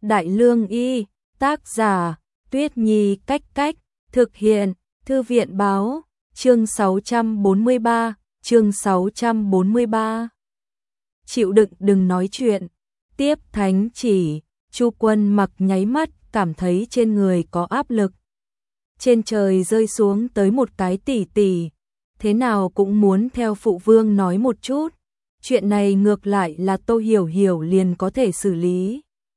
Đại Lương Y, tác giả, Tuyết Nhi Cách Cách, thực hiện, Thư viện Báo, chương 643, chương 643. Chịu đựng đừng nói chuyện, tiếp thánh chỉ, Chu Quân Mặc nháy mắt cảm thấy trên người có áp lực. Trên trời rơi xuống tới một cái tỷ tỷ, thế nào cũng muốn theo phụ vương nói một chút. Chuyện này ngược lại là Tô Hiểu Hiểu liền có thể xử lý.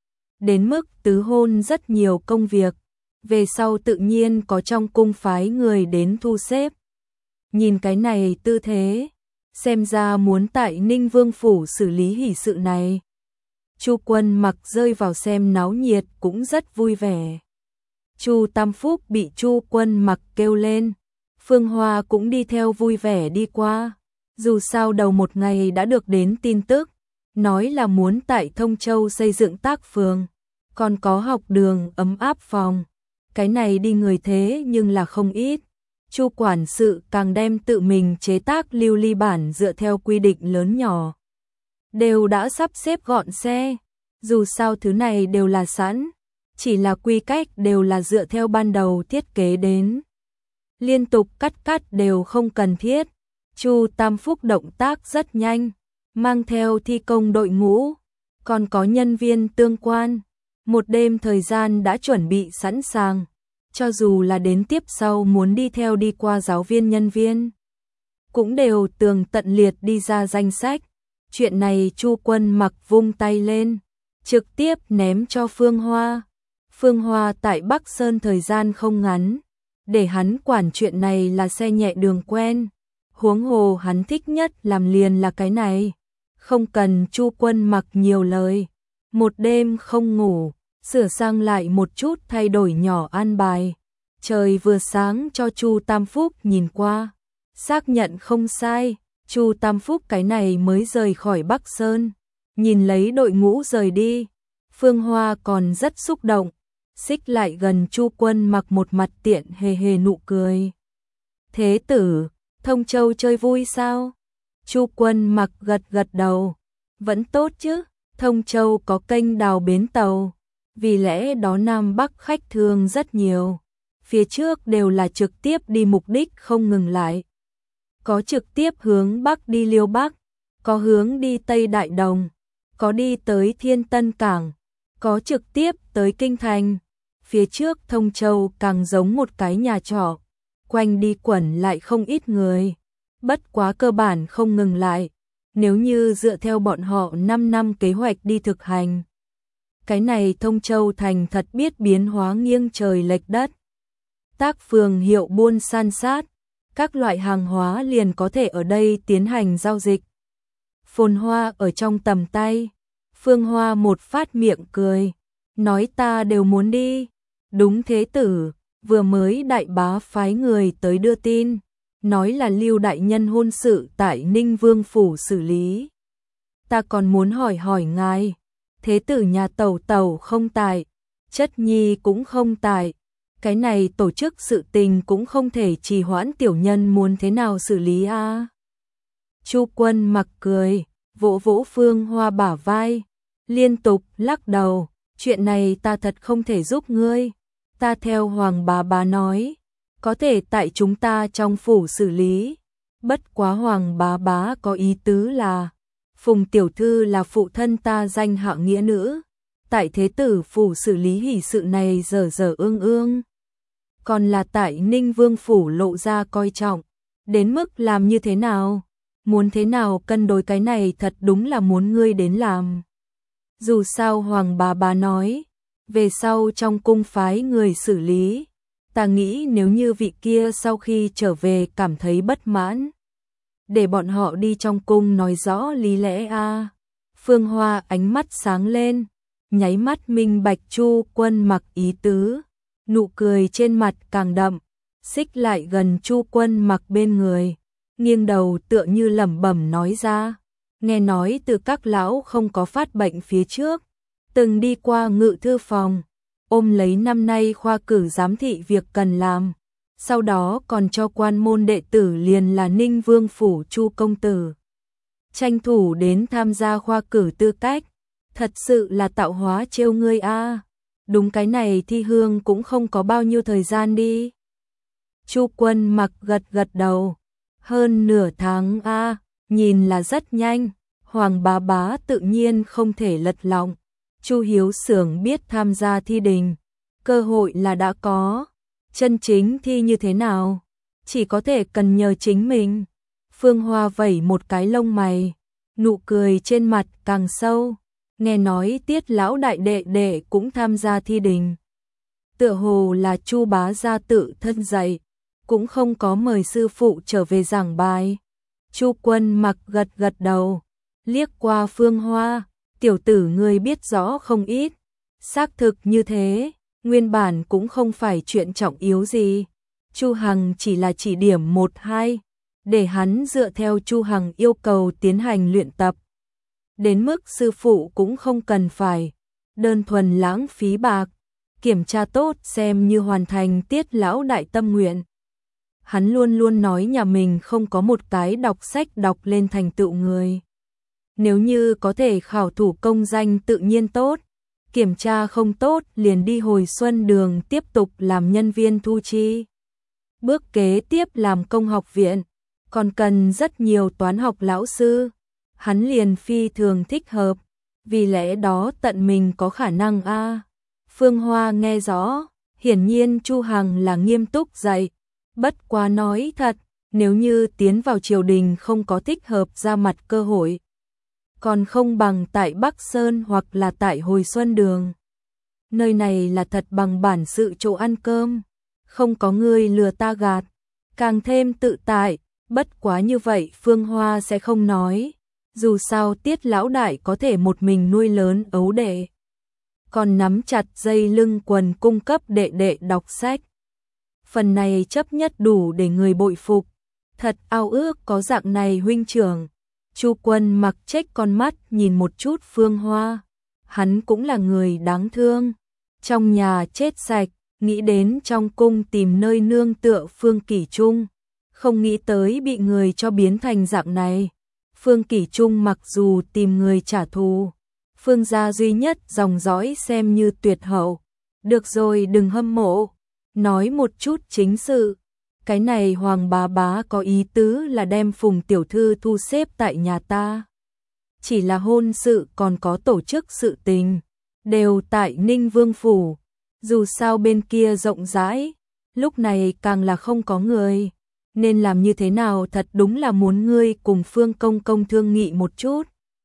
Đến mức tứ hôn rất nhiều công việc, về sau tự nhiên có trong cung phái người đến thu xếp. Nhìn cái này tư thế, xem ra muốn tại Ninh Vương phủ xử lý hỷ sự này. Chu Quân Mặc rơi vào xem náo nhiệt cũng rất vui vẻ. Chu Tam Phúc bị Chu Quân Mặc kêu lên, Phương Hoa cũng đi theo vui vẻ đi qua. Dù sao đầu một ngày đã được đến tin tức, nói là muốn tại Thông Châu xây dựng tác phường, còn có học đường ấm áp phòng. Cái này đi người thế nhưng là không ít. Chu quản sự càng đem tự mình chế tác lưu ly bản dựa theo quy định lớn nhỏ. Đều đã sắp xếp gọn xe, dù sao thứ này đều là sẵn, chỉ là quy cách đều là dựa theo ban đầu thiết kế đến. Liên tục cắt đều không cần thiết. Chu Tam Phúc động tác rất nhanh, mang theo thi công đội ngũ, còn có nhân viên tương quan. Một đêm thời gian đã chuẩn bị sẵn sàng, cho dù là đến tiếp sau muốn đi theo đi qua giáo viên nhân viên, cũng đều tường tận liệt đi ra danh sách. Chuyện này Chu Quân Mặc vung tay lên, trực tiếp ném cho Phương Hoa. Phương Hoa tại Bắc Sơn thời gian không ngắn, để hắn quản chuyện này là xe nhẹ đường quen. Huống hồ hắn thích nhất làm liền là cái này, không cần Chu Quân Mặc nhiều lời. Một đêm không ngủ, sửa sang lại một chút thay đổi nhỏ an bài. Trời vừa sáng cho Chu Tam Phúc nhìn qua, xác nhận không sai, Chu Tam Phúc cái này mới rời khỏi Bắc Sơn. Nhìn lấy đội ngũ rời đi, Phương Hoa còn rất xúc động, xích lại gần Chu Quân Mặc một mặt tiện hề hề nụ cười. Thế tử, Thông Châu chơi vui sao? Chu Quân Mặc gật đầu. Vẫn tốt chứ, Thông Châu có kênh đào bến tàu, vì lẽ đó Nam Bắc khách thương rất nhiều. Phía trước đều là trực tiếp đi mục đích không ngừng lại. Có trực tiếp hướng Bắc đi Liêu Bắc, có hướng đi Tây Đại Đồng, có đi tới Thiên Tân Cảng, có trực tiếp tới Kinh Thành. Phía trước Thông Châu càng giống một cái nhà trọ, quanh đi quẩn lại không ít người, bất quá cơ bản không ngừng lại. Nếu như dựa theo bọn họ 5 năm kế hoạch đi thực hành, cái này Thông Châu thành thật biết biến hóa nghiêng trời lệch đất. Tác phường hiệu buôn san sát, các loại hàng hóa liền có thể ở đây tiến hành giao dịch. Phồn hoa ở trong tầm tay, Phương Hoa một phát miệng cười, nói ta đều muốn đi. Đúng thế tử, vừa mới đại bá phái người tới đưa tin, nói là Lưu đại nhân hôn sự tại Ninh Vương phủ xử lý. Ta còn muốn hỏi ngài, thế tử nhà tẩu tẩu không tại, chất nhi cũng không tại, cái này tổ chức sự tình cũng không thể trì hoãn, tiểu nhân muốn thế nào xử lý a? Chu Quân Mặc cười, vỗ vỗ Phương Hoa bả vai, liên tục lắc đầu, chuyện này ta thật không thể giúp ngươi. Ta theo Hoàng bà nói, có thể tại chúng ta trong phủ xử lý. Bất quá Hoàng bá có ý tứ là, Phùng tiểu thư là phụ thân ta danh hạ nghĩa nữ, tại thế tử phủ xử lý hỷ sự này dở ương. Còn là tại Ninh Vương phủ lộ ra coi trọng, đến mức làm như thế nào, muốn thế nào cân đối cái này thật đúng là muốn ngươi đến làm. Dù sao Hoàng bà nói, về sau trong cung phái người xử lý, ta nghĩ nếu như vị kia sau khi trở về cảm thấy bất mãn, để bọn họ đi trong cung nói rõ lý lẽ a. Phương Hoa ánh mắt sáng lên, nháy mắt minh bạch Chu Quân Mặc ý tứ, nụ cười trên mặt càng đậm, xích lại gần Chu Quân Mặc bên người, nghiêng đầu tựa như lẩm bẩm nói ra, nghe nói từ các lão không có phát bệnh phía trước, từng đi qua ngự thư phòng, ôm lấy năm nay khoa cử giám thị việc cần làm, sau đó còn cho quan môn đệ tử liền là Ninh Vương phủ Chu công tử tranh thủ đến tham gia khoa cử tư cách, Thật sự là tạo hóa trêu ngươi a. Đúng cái này thi hương cũng không có bao nhiêu thời gian đi. Chu Quân Mặc gật gật đầu. Hơn nửa tháng a, nhìn là rất nhanh. Hoàng bá bá tự nhiên không thể lật lọng. Chu Hiếu Xưởng biết tham gia thi đình, cơ hội là đã có. Chân chính thi như thế nào, chỉ có thể cần nhờ chính mình. Phương Hoa vẩy một cái lông mày, nụ cười trên mặt càng sâu. Nghe nói Tiết lão đại đệ đệ cũng tham gia thi đình. Tựa hồ là Chu bá gia tự thân dạy, cũng không có mời sư phụ trở về giảng bài. Chu Quân Mặc gật gật đầu, liếc qua Phương Hoa, tiểu tử ngươi biết rõ không ít. Xác thực như thế, nguyên bản cũng không phải chuyện trọng yếu gì. Chu Hằng chỉ là chỉ điểm 1-2, để hắn dựa theo Chu Hằng yêu cầu tiến hành luyện tập. Đến mức sư phụ cũng không cần phải đơn thuần lãng phí bạc, kiểm tra tốt xem như hoàn thành Tiết lão đại tâm nguyện. Hắn luôn luôn nói nhà mình không có một cái đọc sách đọc lên thành tựu người. Nếu như có thể khảo thủ công danh tự nhiên tốt, kiểm tra không tốt liền đi hồi xuân đường tiếp tục làm nhân viên thu chi. Bước kế tiếp làm công học viện, còn cần rất nhiều toán học lão sư. Hắn liền phi thường thích hợp, vì lẽ đó tận mình có khả năng a. Phương Hoa nghe rõ, hiển nhiên Chu Hằng là nghiêm túc dạy, bất quá nói thật, nếu như tiến vào triều đình không có thích hợp ra mặt cơ hội, còn không bằng tại Bắc Sơn hoặc là tại Hồi Xuân Đường. Nơi này là thật bằng bản sự chỗ ăn cơm, không có người lừa ta gạt, càng thêm tự tại, bất quá như vậy Phương Hoa sẽ không nói. Dù sao Tiết lão đại có thể một mình nuôi lớn ấu đệ, còn nắm chặt dây lưng quần cung cấp đệ đệ đọc sách. Phần này chấp nhất đủ để người bội phục, thật ao ước có dạng này huynh trưởng. Chu Quân Mặc chếch con mắt nhìn một chút Phương Hoa, hắn cũng là người đáng thương, trong nhà chết sạch, nghĩ đến trong cung tìm nơi nương tựa Phương Kỷ Trung, không nghĩ tới bị người cho biến thành dạng này. Phương Kỷ Trung mặc dù tìm người trả thù, Phương gia duy nhất dòng dõi xem như tuyệt hậu. Được rồi đừng hâm mộ, nói một chút chính sự. Cái này Hoàng bá bá có ý tứ là đem Phùng tiểu thư thu xếp tại nhà ta. Chỉ là hôn sự còn có tổ chức sự tình, đều tại Ninh Vương Phủ. Dù sao bên kia rộng rãi, lúc này càng là không có người. Nên làm như thế nào thật đúng là muốn ngươi cùng Phương công công thương nghị một chút.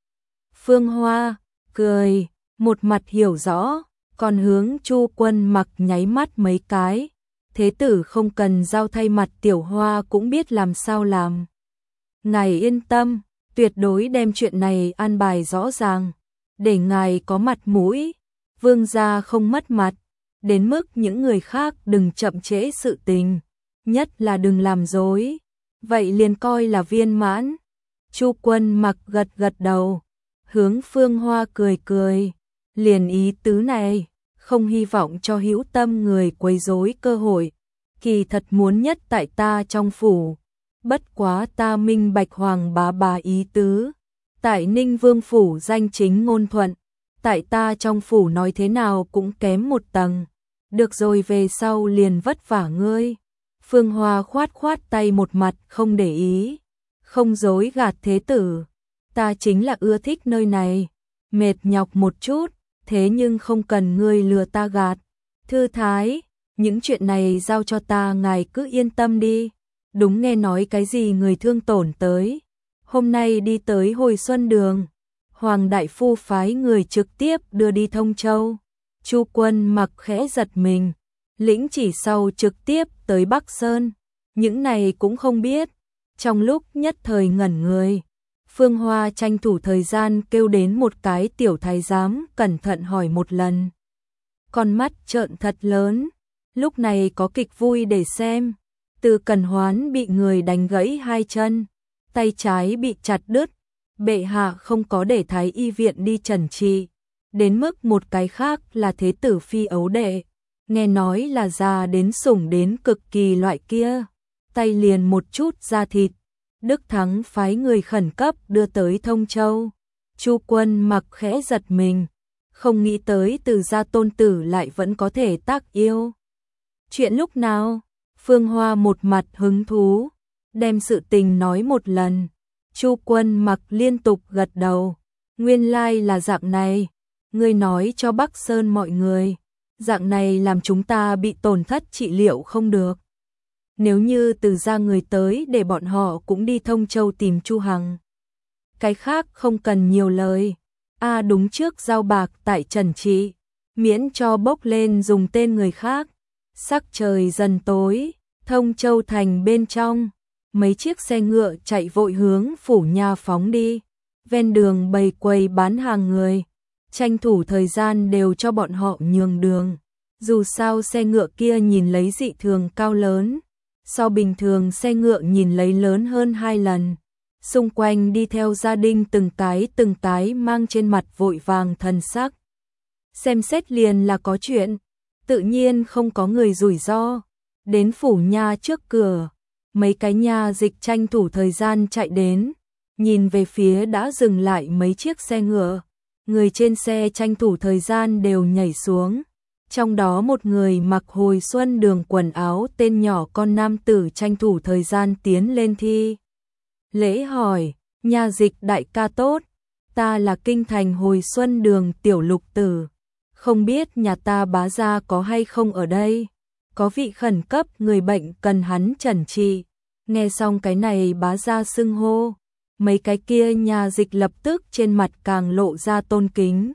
Phương Hoa cười, một mặt hiểu rõ, còn hướng Chu Quân Mặc nháy mắt mấy cái. Thế tử không cần giao thay mặt tiểu Hoa cũng biết làm sao làm. Ngài yên tâm, tuyệt đối đem chuyện này an bài rõ ràng, để ngài có mặt mũi, Vương gia không mất mặt, đến mức những người khác đừng chậm trễ sự tình. Nhất là đừng làm dối, vậy liền coi là viên mãn. Chu Quân Mặc gật gật đầu, hướng Phương Hoa cười cười, liền ý tứ này, không hy vọng cho hữu tâm người quấy rối cơ hội, kỳ thật muốn nhất tại ta trong phủ, bất quá ta minh bạch Hoàng bá bá ý tứ, tại Ninh Vương phủ danh chính ngôn thuận, tại ta trong phủ nói thế nào cũng kém một tầng, được rồi về sau liền vất vả ngươi. Phương Hoa khoát khoát tay một mặt không để ý, không dối gạt thế tử, ta chính là ưa thích nơi này, mệt nhọc một chút, thế nhưng không cần ngươi lừa ta gạt. Thư thái, những chuyện này giao cho ta ngài cứ yên tâm đi, đúng nghe nói cái gì người thương tổn tới. Hôm nay đi tới Hồi Xuân Đường, Hoàng đại phu phái người trực tiếp đưa đi Thông Châu. Chu Quân Mặc khẽ giật mình, lĩnh chỉ sau trực tiếp tới Bắc Sơn, những này cũng không biết. Trong lúc nhất thời ngẩn người, Phương Hoa tranh thủ thời gian kêu đến một cái tiểu thái giám cẩn thận hỏi một lần. Con mắt trợn thật lớn, lúc này có kịch vui để xem. Từ Cần Hoán bị người đánh gãy hai chân, tay trái bị chặt đứt, bệ hạ không có để thái y viện đi trần trị. Đến mức một cái khác là thế tử phi ấu đệ, nghe nói là già đến sủng đến cực kỳ loại kia, tay liền một chút da thịt. Đức Thắng phái người khẩn cấp đưa tới Thông Châu. Chu Quân Mặc khẽ giật mình, không nghĩ tới Từ gia tôn tử lại vẫn có thể tác yêu. Chuyện lúc nào? Phương Hoa một mặt hứng thú, đem sự tình nói một lần. Chu Quân Mặc liên tục gật đầu. Nguyên lai là dạng này, ngươi nói cho Bắc Sơn mọi người, dạng này làm chúng ta bị tổn thất trị liệu không được. Nếu như Từ gia người tới để bọn họ cũng đi Thông Châu tìm Chu Hằng. Cái khác không cần nhiều lời. Đúng trước giao bạc tại Trần Trị, miễn cho bốc lên dùng tên người khác. Sắc trời dần tối, Thông Châu thành bên trong, mấy chiếc xe ngựa chạy vội hướng phủ nha phóng đi. Ven đường bày quầy bán hàng người, tranh thủ thời gian đều cho bọn họ nhường đường. Dù sao xe ngựa kia nhìn lấy dị thường cao lớn, so bình thường xe ngựa nhìn lấy lớn hơn 2 lần. Xung quanh đi theo gia đình từng cái mang trên mặt vội vàng thần sắc. Xem xét liền là có chuyện, tự nhiên không có người rủi ro. Đến phủ nha trước cửa, mấy cái nha dịch tranh thủ thời gian chạy đến, nhìn về phía đã dừng lại mấy chiếc xe ngựa. Người trên xe tranh thủ thời gian đều nhảy xuống. Trong đó một người mặc hồi xuân đường quần áo tên nhỏ con nam tử tranh thủ thời gian tiến lên thi lễ hỏi, nha dịch đại ca tốt, ta là kinh thành hồi xuân đường tiểu lục tử, không biết nhà ta bá gia có hay không ở đây, có vị khẩn cấp người bệnh cần hắn chẩn trị. Nghe xong cái này bá gia xưng hô, mấy cái kia nha dịch lập tức trên mặt càng lộ ra tôn kính.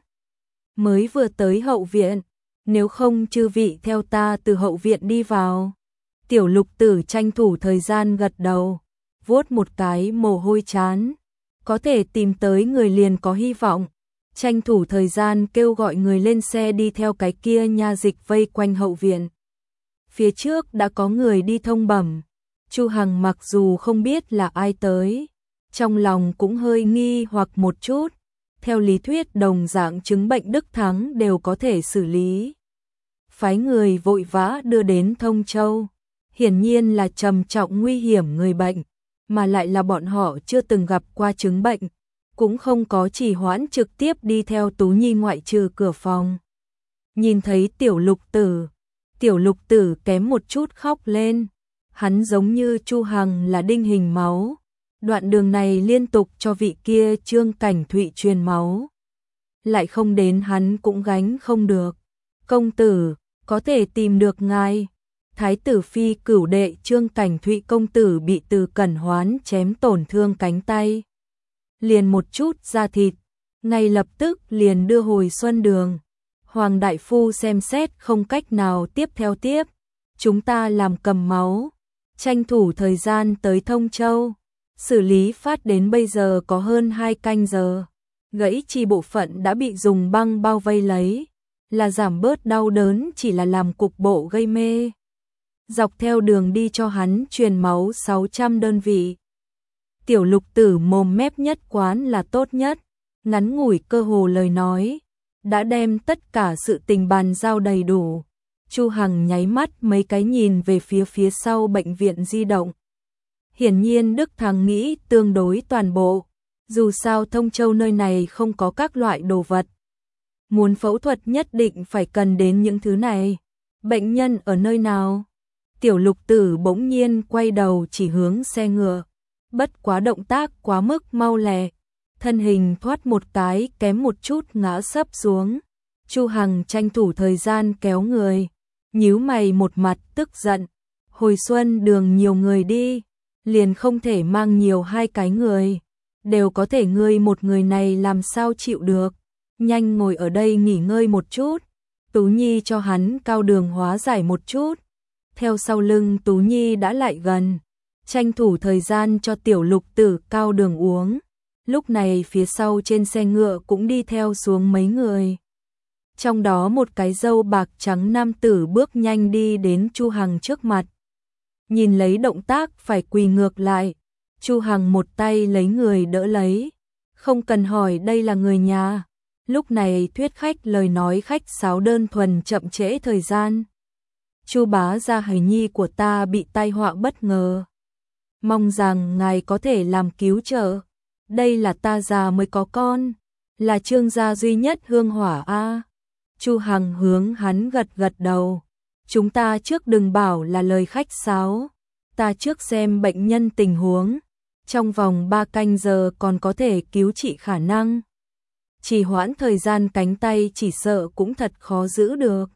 Mới vừa tới hậu viện, nếu không chư vị theo ta từ hậu viện đi vào. Tiểu lục tử tranh thủ thời gian gật đầu, vuốt một cái mồ hôi chán, có thể tìm tới người liền có hy vọng. Tranh thủ thời gian kêu gọi người lên xe đi theo cái kia nha dịch vây quanh hậu viện. Phía trước đã có người đi thông bẩm. Chu Hằng mặc dù không biết là ai tới, trong lòng cũng hơi nghi hoặc một chút. Theo lý thuyết đồng dạng chứng bệnh Đức Thắng đều có thể xử lý. Phái người vội vã đưa đến Thông Châu, hiển nhiên là trầm trọng nguy hiểm người bệnh, mà lại là bọn họ chưa từng gặp qua chứng bệnh, cũng không có trì hoãn trực tiếp đi theo Tú Nhi ngoại trừ cửa phòng. Nhìn thấy tiểu lục tử kém một chút khóc lên, hắn giống như Chu Hằng là đinh hình máu, đoạn đường này liên tục cho vị kia Trương Cảnh Thụy truyền máu, lại không đến hắn cũng gánh không được. Công tử, có thể tìm được ngài. Thái tử phi cửu đệ Trương Cảnh Thụy công tử bị Từ Cẩn Hoán chém tổn thương cánh tay, liền một chút da thịt, ngay lập tức liền đưa hồi xuân đường. Hoàng đại phu xem xét không cách nào tiếp theo tiếp, chúng ta làm cầm máu, tranh thủ thời gian tới Thông Châu, xử lý phát đến bây giờ có hơn 2 canh giờ. Gãy chi bộ phận đã bị dùng băng bao vây lấy, là giảm bớt đau đớn chỉ là làm cục bộ gây mê. Dọc theo đường đi cho hắn truyền máu 600 đơn vị. Tiểu lục tử mồm mép nhất quán là tốt nhất, ngắn ngủi cơ hồ lời nói, đã đem tất cả sự tình bàn giao đầy đủ. Chu Hằng nháy mắt mấy cái nhìn về phía sau bệnh viện di động. Hiển nhiên Đức Thắng nghĩ tương đối toàn bộ, dù sao Thông Châu nơi này không có các loại đồ vật. Muốn phẫu thuật nhất định phải cần đến những thứ này. Bệnh nhân ở nơi nào? Tiểu lục tử bỗng nhiên quay đầu chỉ hướng xe ngựa. Bất quá động tác quá mức mau lẹ, thân hình thoát một cái kém một chút ngã sấp xuống. Chu Hằng tranh thủ thời gian kéo người, nhíu mày một mặt tức giận. Hồi xuân đường nhiều người đi, liền không thể mang nhiều 2 cái người, đều có thể ngươi một người này làm sao chịu được. Nhanh ngồi ở đây nghỉ ngơi một chút. Tú Nhi cho hắn cao đường hóa giải một chút. Theo sau lưng Tú Nhi đã lại gần, tranh thủ thời gian cho tiểu lục tử cao đường uống. Lúc này phía sau trên xe ngựa cũng đi theo xuống mấy người. Trong đó một cái râu bạc trắng nam tử bước nhanh đi đến Chu Hằng trước mặt. Nhìn lấy động tác phải quỳ ngược lại, Chu Hằng một tay lấy người đỡ lấy. Không cần hỏi đây là người nhà. Lúc này thuyết khách lời nói khách sáo đơn thuần chậm trễ thời gian. Chu bá gia hài nhi của ta bị tai họa bất ngờ, mong rằng ngài có thể làm cứu trợ. Đây là ta già mới có con, Là Trương gia duy nhất hương hỏa a. Chu Hằng hướng hắn gật gật đầu. Chúng ta trước đừng bảo là lời khách sáo. Ta trước xem bệnh nhân tình huống. Trong vòng 3 canh giờ còn có thể cứu trị khả năng. Chỉ hoãn thời gian cánh tay chỉ sợ cũng thật khó giữ được.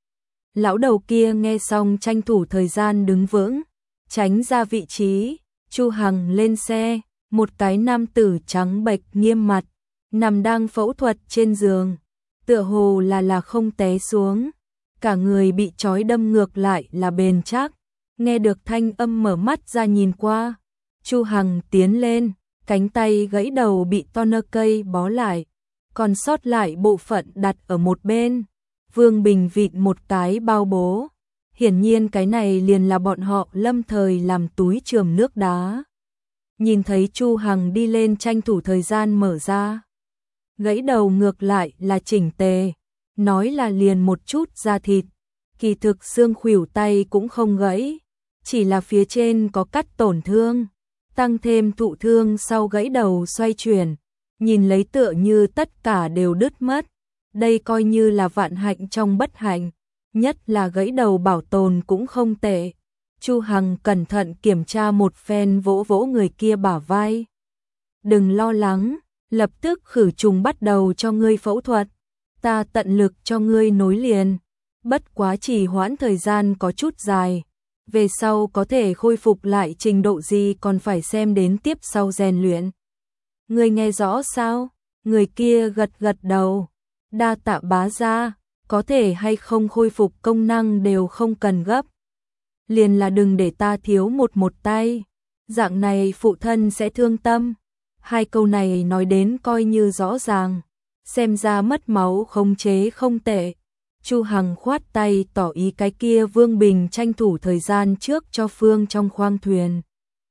Lão đầu kia nghe xong tranh thủ thời gian đứng vững, tránh ra vị trí. Chu Hằng lên xe, một cái nam tử trắng bệch nghiêm mặt, nằm đang phẫu thuật trên giường, tựa hồ là không té xuống, cả người bị trói đâm ngược lại là bền chắc. Nghe được thanh âm mở mắt ra nhìn qua, Chu Hằng tiến lên, cánh tay gãy đầu bị tourniquet bó lại, còn sót lại bộ phận đặt ở một bên. Vương Bình vịn một cái bao bố. Hiển nhiên cái này liền là bọn họ lâm thời làm túi chườm nước đá. Nhìn thấy Chu Hằng đi lên tranh thủ thời gian mở ra. Gãy đầu ngược lại là chỉnh tề, nói là liền một chút da thịt. Kỳ thực xương khuỷu tay cũng không gãy, chỉ là phía trên có cắt tổn thương, tăng thêm thụ thương sau gãy đầu xoay chuyển, nhìn lấy tựa như tất cả đều đứt mất. Đây coi như là vạn hạnh trong bất hạnh, nhất là gãy đầu bảo tồn cũng không tệ. Chu Hằng cẩn thận kiểm tra một phen, vỗ vỗ người kia bả vai. Đừng lo lắng, lập tức khử trùng bắt đầu cho ngươi phẫu thuật. Ta tận lực cho ngươi nối liền. Bất quá trì hoãn thời gian có chút dài. Về sau có thể khôi phục lại trình độ gì còn phải xem đến tiếp sau rèn luyện. Ngươi nghe rõ sao? Người kia gật gật đầu. Đa tạ bá gia, có thể hay không khôi phục công năng đều không cần gấp. Liền là đừng để ta thiếu một tay, dạng này phụ thân sẽ thương tâm. Hai câu này nói đến coi như rõ ràng, xem ra mất máu khống chế không tệ. Chu Hằng khoát tay tỏ ý cái kia Vương Bình tranh thủ thời gian trước cho Phương trong khoang thuyền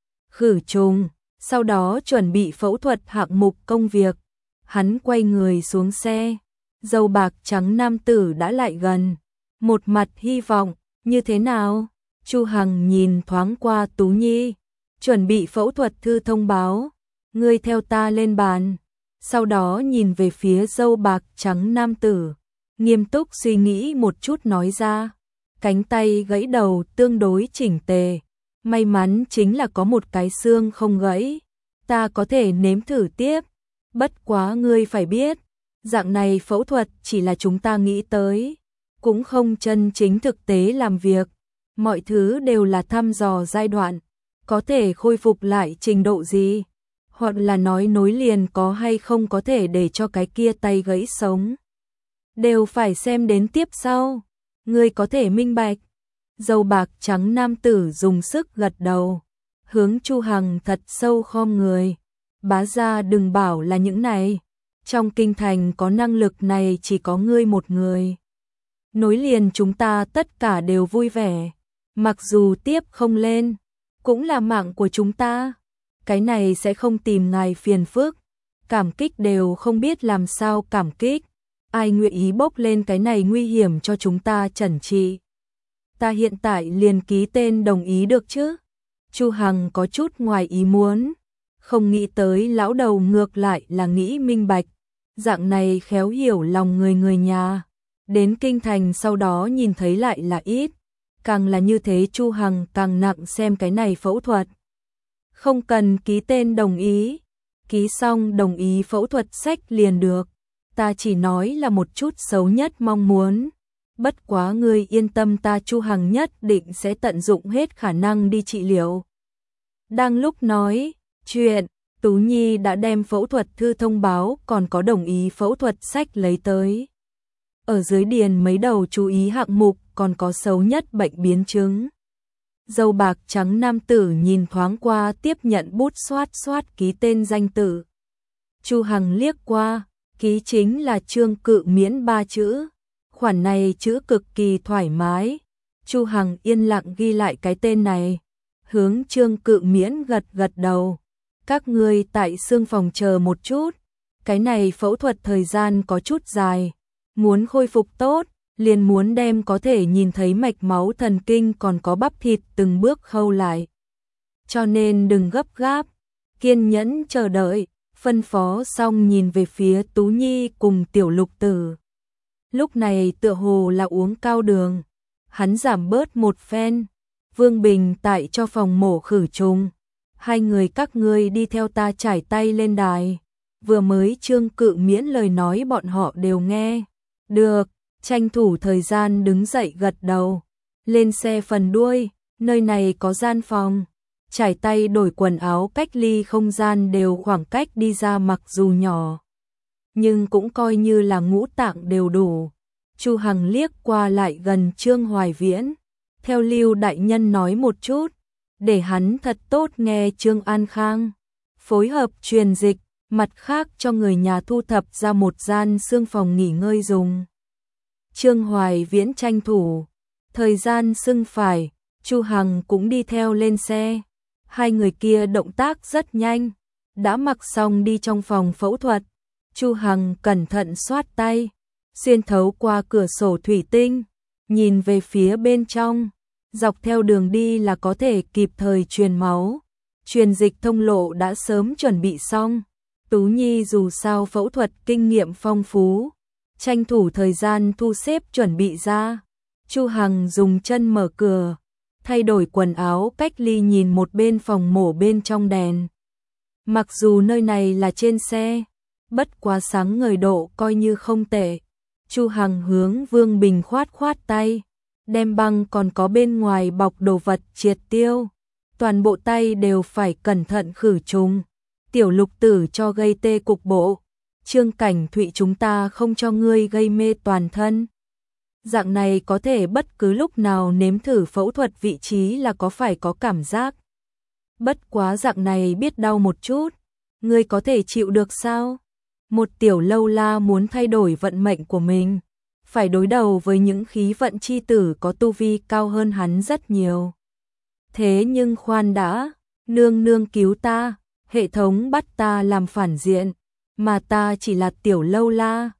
khử trùng, sau đó chuẩn bị phẫu thuật hạng mục công việc. Hắn quay người xuống xe. Dâu bạc trắng nam tử đã lại gần, một mặt hy vọng. Như thế nào? Chu Hằng nhìn thoáng qua Tú Nhi, chuẩn bị phẫu thuật thư thông báo, ngươi theo ta lên bàn. Sau đó nhìn về phía dâu bạc trắng nam tử, nghiêm túc suy nghĩ một chút nói ra, cánh tay gãy đầu tương đối chỉnh tề, may mắn chính là có một cái xương không gãy, ta có thể nếm thử tiếp. Bất quá ngươi phải biết, dạng này phẫu thuật chỉ là chúng ta nghĩ tới, cũng không chân chính thực tế làm việc, mọi thứ đều là thăm dò giai đoạn, có thể khôi phục lại trình độ gì, hoặc là nói nối liền có hay không có thể để cho cái kia tay gãy sống, đều phải xem đến tiếp sau. Ngươi có thể minh bạch. Dâu bạc trắng nam tử dùng sức gật đầu, hướng Chu Hằng thật sâu khom người. Bá gia đừng bảo là những này, trong kinh thành có năng lực này chỉ có ngươi một người. Nối liền chúng ta tất cả đều vui vẻ, mặc dù tiếp không lên, cũng là mạng của chúng ta. Cái này sẽ không tìm ngài phiền phức, cảm kích đều không biết làm sao cảm kích. Ai nguyện ý bốc lên cái này nguy hiểm cho chúng ta chẩn trị. Ta hiện tại liền ký tên đồng ý được chứ? Chu Hằng có chút ngoài ý muốn, không nghĩ tới lão đầu ngược lại là nghĩ minh bạch, dạng này khéo hiểu lòng người nhà. Đến kinh thành sau đó nhìn thấy lại là ít, càng là như thế Chu Hằng càng nặng xem cái này phẫu thuật. Không cần ký tên đồng ý, ký xong đồng ý phẫu thuật sách liền được. Ta chỉ nói là một chút xấu nhất mong muốn. Bất quá ngươi yên tâm, ta Chu Hằng nhất định sẽ tận dụng hết khả năng đi trị liệu. Đang lúc nói chuyện, Tú Nhi đã đem phẫu thuật thư thông báo còn có đồng ý phẫu thuật sách lấy tới. Ở dưới điền mấy đầu chú ý hạng mục còn có xấu nhất bệnh biến chứng. Dâu bạc trắng nam tử nhìn thoáng qua tiếp nhận bút xoát ký tên danh tự. Chu Hằng liếc qua, ký chính là Trương Cự Miễn 3 chữ. Khoản này chữ cực kỳ thoải mái. Chu Hằng yên lặng ghi lại cái tên này, hướng Trương Cự Miễn gật gật đầu. Các ngươi tại xương phòng chờ một chút, cái này phẫu thuật thời gian có chút dài, muốn khôi phục tốt, liền muốn đem có thể nhìn thấy mạch máu thần kinh còn có bắp thịt từng bước khâu lại. Cho nên đừng gấp gáp, kiên nhẫn chờ đợi, phân phó xong nhìn về phía Tú Nhi cùng Tiểu Lục Tử. Lúc này tựa hồ là uống cao đường, hắn giảm bớt một phen. Vương Bình tại cho phòng mổ khử trùng, hai người các ngươi đi theo ta trải tay lên đài. Vừa mới Trương Cự Miễn lời nói bọn họ đều nghe. Được, tranh thủ thời gian đứng dậy gật đầu. Lên xe phần đuôi, nơi này có gian phòng. Trải tay đổi quần áo cách ly không gian đều khoảng cách đi ra mặc dù nhỏ, nhưng cũng coi như là ngũ tạng đều đủ. Chu Hằng liếc qua lại gần Trương Hoài Viễn. Theo Lưu đại nhân nói một chút, để hắn thật tốt nghe Trương An Khang. Phối hợp truyền dịch, mặt khác cho người nhà thu thập ra một gian xương phòng nghỉ ngơi dùng. Trương Hoài Viễn tranh thủ thời gian xưng phải, Chu Hằng cũng đi theo lên xe. Hai người kia động tác rất nhanh, đã mặc xong đi trong phòng phẫu thuật. Chu Hằng cẩn thận xoát tay, xuyên thấu qua cửa sổ thủy tinh, nhìn về phía bên trong, dọc theo đường đi là có thể kịp thời truyền máu. Truyền dịch thông lộ đã sớm chuẩn bị xong. Tú Nhi dù sao phẫu thuật kinh nghiệm phong phú, tranh thủ thời gian thu xếp chuẩn bị ra. Chu Hằng dùng chân mở cửa, thay đổi quần áo cách ly nhìn một bên phòng mổ bên trong đèn. Mặc dù nơi này là trên xe, bất quá sáng ngời độ coi như không tệ. Chu Hằng hướng Vương Bình khoát khoát tay, đem băng còn có bên ngoài bọc đồ vật triệt tiêu. Toàn bộ tay đều phải cẩn thận khử trùng. Tiểu Lục Tử cho gây tê cục bộ. Trương Cảnh Thụy chúng ta không cho ngươi gây mê toàn thân. Dạng này có thể bất cứ lúc nào nếm thử phẫu thuật vị trí là có phải có cảm giác. Bất quá dạng này biết đau một chút, ngươi có thể chịu được sao? Một tiểu lâu la muốn thay đổi vận mệnh của mình, phải đối đầu với những khí vận chi tử có tu vi cao hơn hắn rất nhiều. Thế nhưng khoan đã, nương nương cứu ta, hệ thống bắt ta làm phản diện, mà ta chỉ là tiểu lâu la,